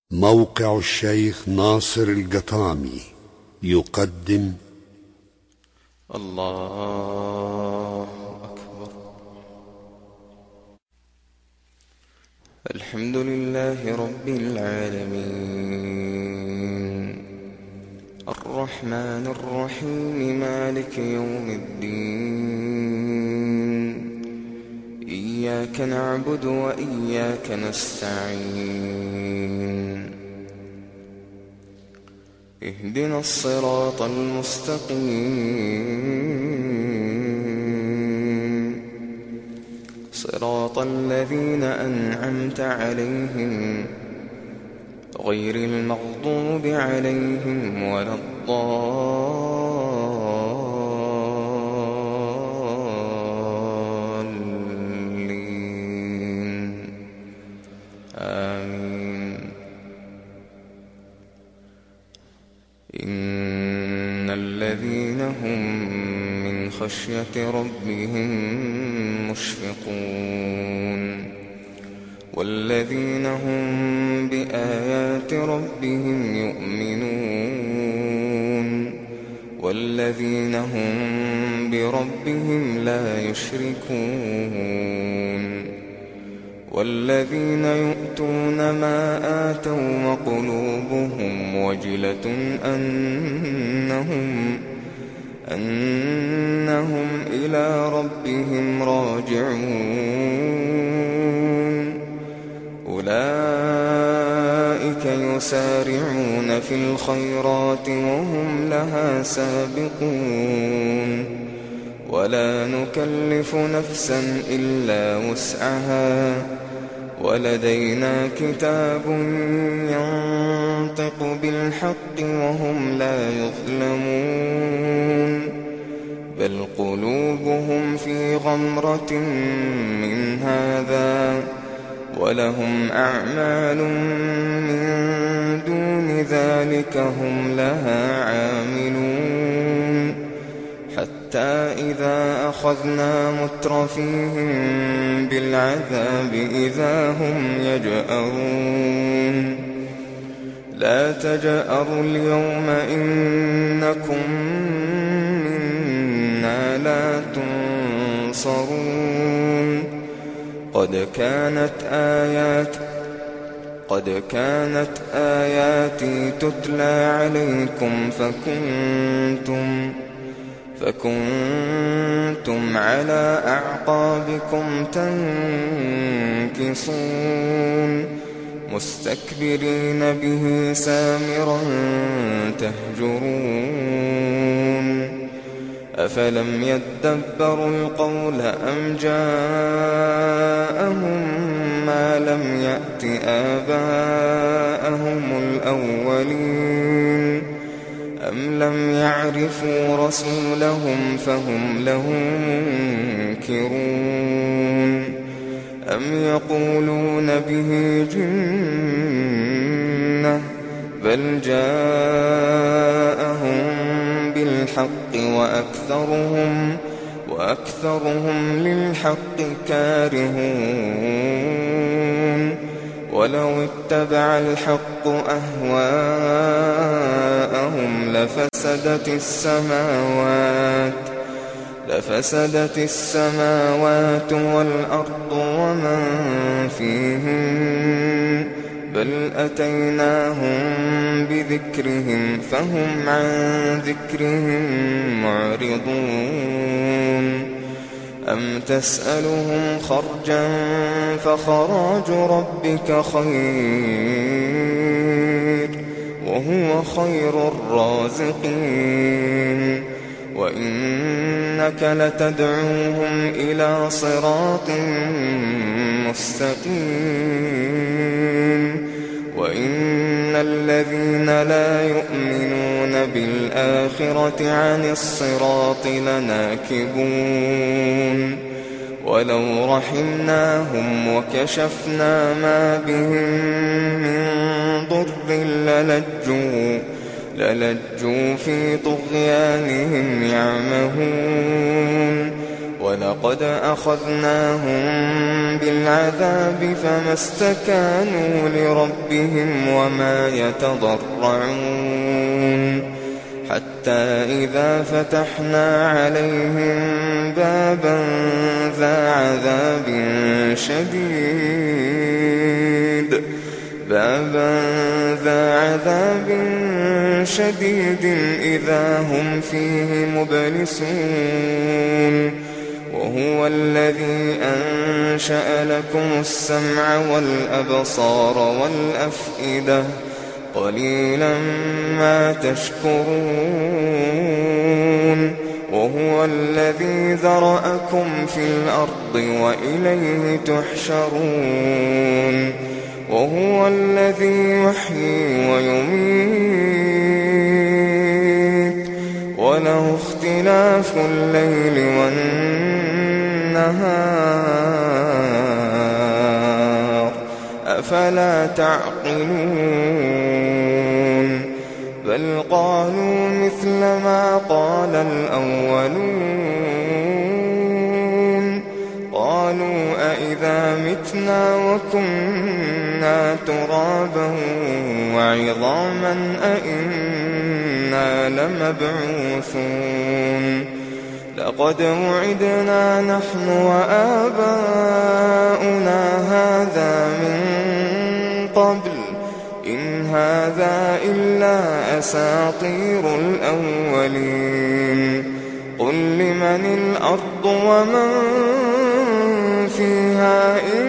موقع الشيخ ناصر القطامي يقدم الله أكبر. الحمد لله رب العالمين، الرحمن الرحيم، مالك يوم الدين. إياك نعبد وإياك نستعين. اهدنا الصراط المستقيم، صراط الذين أنعمت عليهم غير المغضوب عليهم ولا الضالين. آمين. إن الذين هم من خشية ربهم مشفقون، والذين هم بآيات ربهم يؤمنون، والذين هم بربهم لا يشركون، والذين يؤتون ما آتوا وقلوبهم وجلة أنهم إلى ربهم راجعون. أولئك يسارعون في الخيرات وهم لها سابقون، ولا نكلف نفسا إلا وسعها، ولدينا كتاب ينطق بالحق وهم لا يظلمون. بل قلوبهم في غمرة من هذا، ولهم أعمال من دون ذلك هم لها عاملون. حتى إذا أخذنا مترفيهم بالعذاب إذا هم يجأرون. لا تجأروا اليوم إنكم منا لا تنصرون. قد كانت آياتي تتلى عليكم فكنتم على أعقابكم تنكصون، مستكبرين به سامرا تهجرون. أفلم يدبروا القول أم جاءهم ما لم يأت آباءهم الأولين، أم لم يعرفوا رسولهم فهم له منكرون. أم يقولون به جنة بل جاءهم بالحق وأكثرهم للحق كارهون. ولو اتبع الحق أهواءهم لفسدت السماوات والأرض ومن فيهن، بل أتيناهم بذكرهم فهم عن ذكرهم معرضون. أم تسألهم خرجا فخراج ربك خير، وهو خير الرازقين. وإنك لتدعوهم إلى صراط مستقيم. وإن الذين لا يؤمنون بالآخرة عن الصراط لناكبون. ولو رحمناهم وكشفنا ما بهم من ضر للجوا في طغيانهم يعمهون. ولقد أخذناهم بالعذاب فما استكانوا لربهم وما يتضرعون حتى إذا فتحنا عليهم بابا ذا عذاب شديد إذا هم فيه مبلسون وهو الذي أنشأ لكم السمع والأبصار والأفئدة قليلا ما تشكرون وهو الذي ذرأكم في الأرض وإليه تحشرون وهو الذي يحيي ويميت وله اختلاف الليل والنهار أفلا تعقلون بل قالوا مثل ما قال الأولون قالوا أئذا متنا وكنا ترابا وعظاما أئنا لمبعوثون لقد وعدنا نحن وآباؤنا هذا من قبل إن هذا إلا أساطير الأولين قل لمن الأرض ومن فيها إن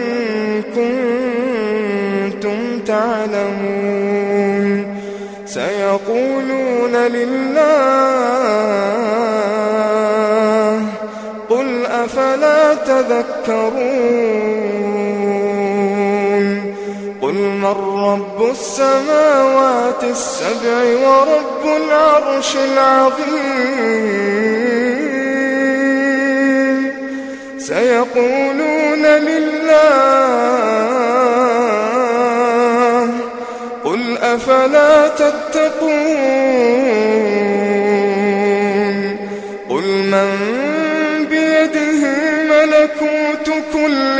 كنتم تعلمون سيقولون لله قل أفلا تذكرون قل من رب السماوات السبع ورب العرش العظيم سيقولون لله قل أفلا تتقون قل من بيده ملكوت كل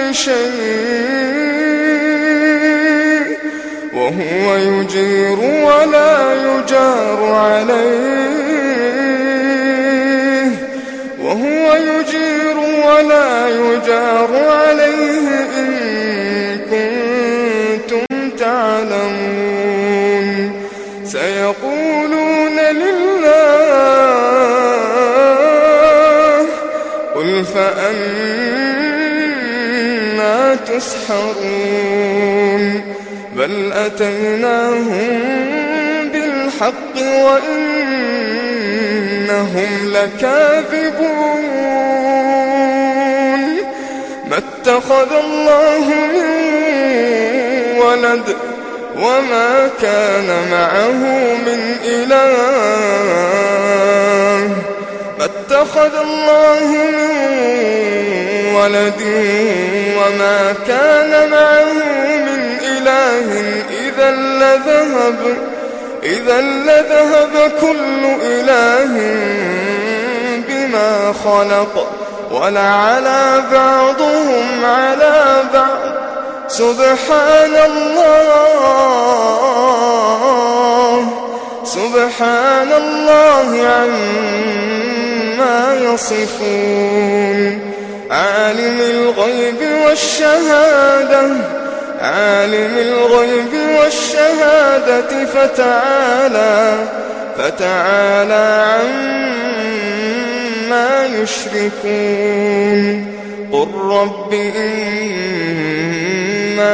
شيء وهو يجير ولا يجار عليه إن كنتم تعلمون سيقولون لله قل فأنا تسحرون بل أتيناهم بالحق وإنهم لكاذبون ما اتخذ الله من ولد وما كان معه من إله ما اتخذ الله من ولد وما كان معه من إله إذا لذهب كل إله بما خلق ولعلى بعضهم على بعض سبحان الله عما يصفون عالم الغيب والشهادة فتعالى عما يشركون قل رب إما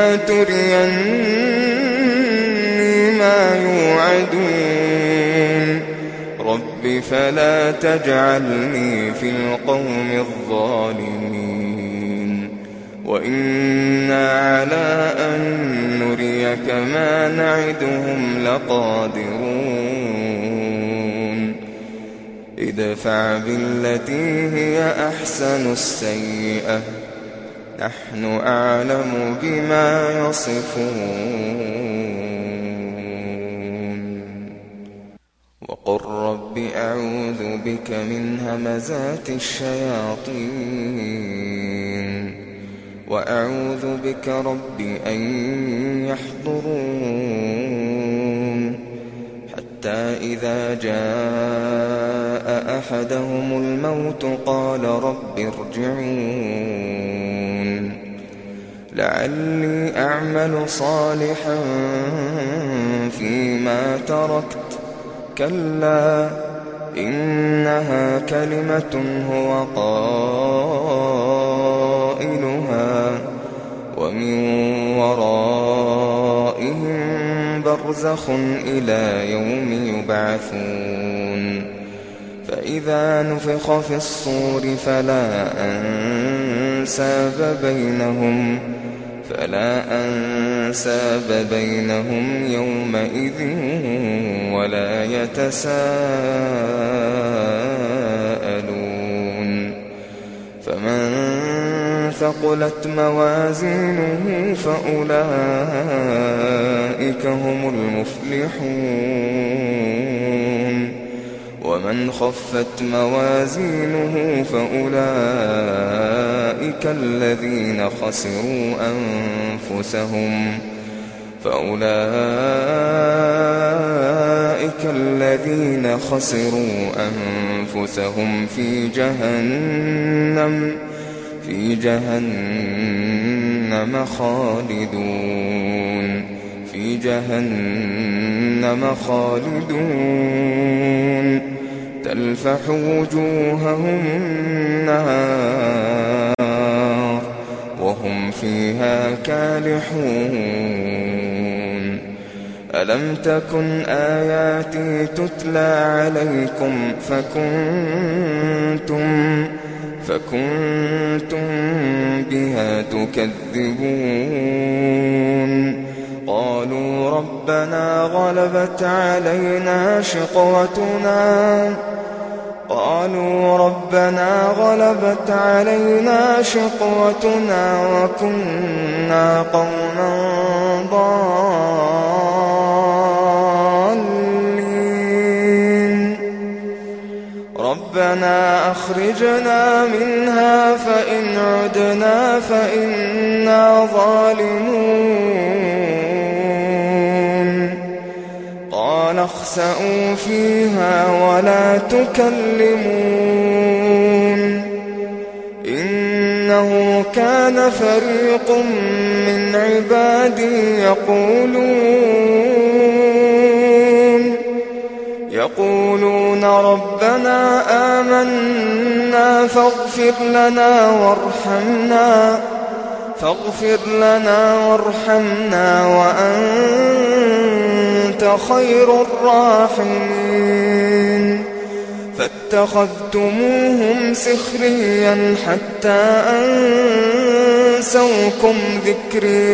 تريني ما يوعدون رب فلا تجعلني في القوم الظالمين وإنا على أن نريك ما نعدهم لقادرون ادفع بالتي هي أحسن السيئة نحن أعلم بما يصفون وقل رب رب أعوذ بك من همزات الشياطين وأعوذ بك رب أن يحضرون حتى إذا جاء أحدهم الموت قال رب ارجعون لعلي أعمل صالحا فيما تركت كلا إنها كلمة هو قائلها ومن ورائهم برزخ إلى يوم يبعثون فإذا نفخ في الصور فلا أنساب بينهم يومئذ ولا يتساءلون فمن ثقلت موازينه فأولئك هم المفلحون ومن خفت موازينه فأولئك الذين خسروا أنفسهم في جهنم خالدون تلفح وجوههم النار وهم فيها كالحون ألم تكن آياتي تتلى عليكم فكنتم بها تكذبون قالوا ربنا غلبت علينا شقوتنا وكنا قوما ضالين ربنا أخرجنا منها فإن عدنا فإنا ظالمون قال اخسئوا فيها ولا تكلمون إنه كان فريق من عبادي يقولون ربنا آمنا فاغفر لنا وارحمنا وأنت خير الراحمين فاتخذتموهم سخريا حتى أنسوكم ذكري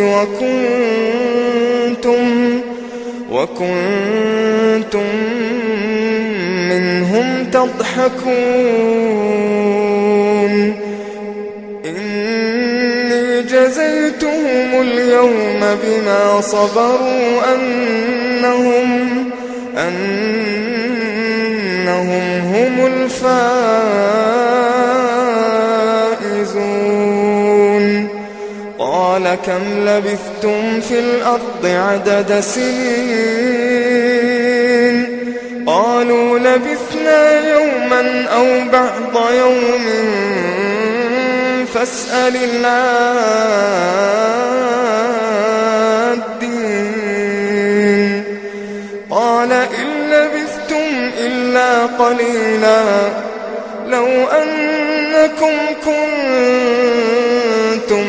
وكنتم منهم تضحكون إني جزيتهم اليوم بما صبروا أنهم هم الفائزون قال كم لبثتم في الأرض عدد سنين قالوا لبثنا يوما أو بعض يوم فاسأل العادين قال إن لبثتم إلا قليلا لو أنكم كنتم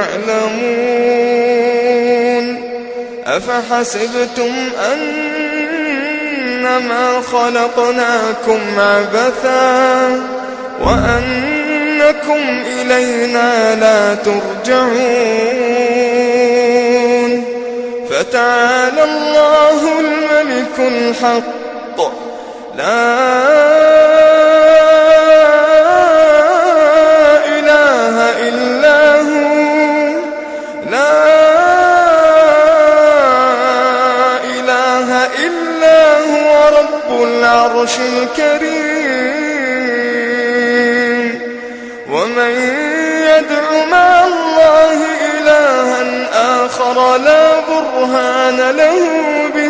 تعلمون أفحسبتم أنما خلقناكم عبثا وأنكم إلينا لا ترجعون فتعالى الله الملك الحق لا إله إلا هو رب العرش الكريم السحر لا برهان له به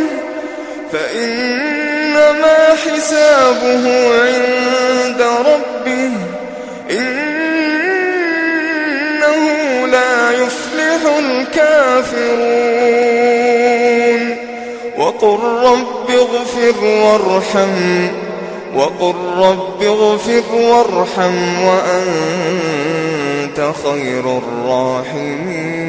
فإنما حسابه عند ربه إنه لا يفلح الكافرون وقل رب اغفر وارحم وأنت خير الراحمين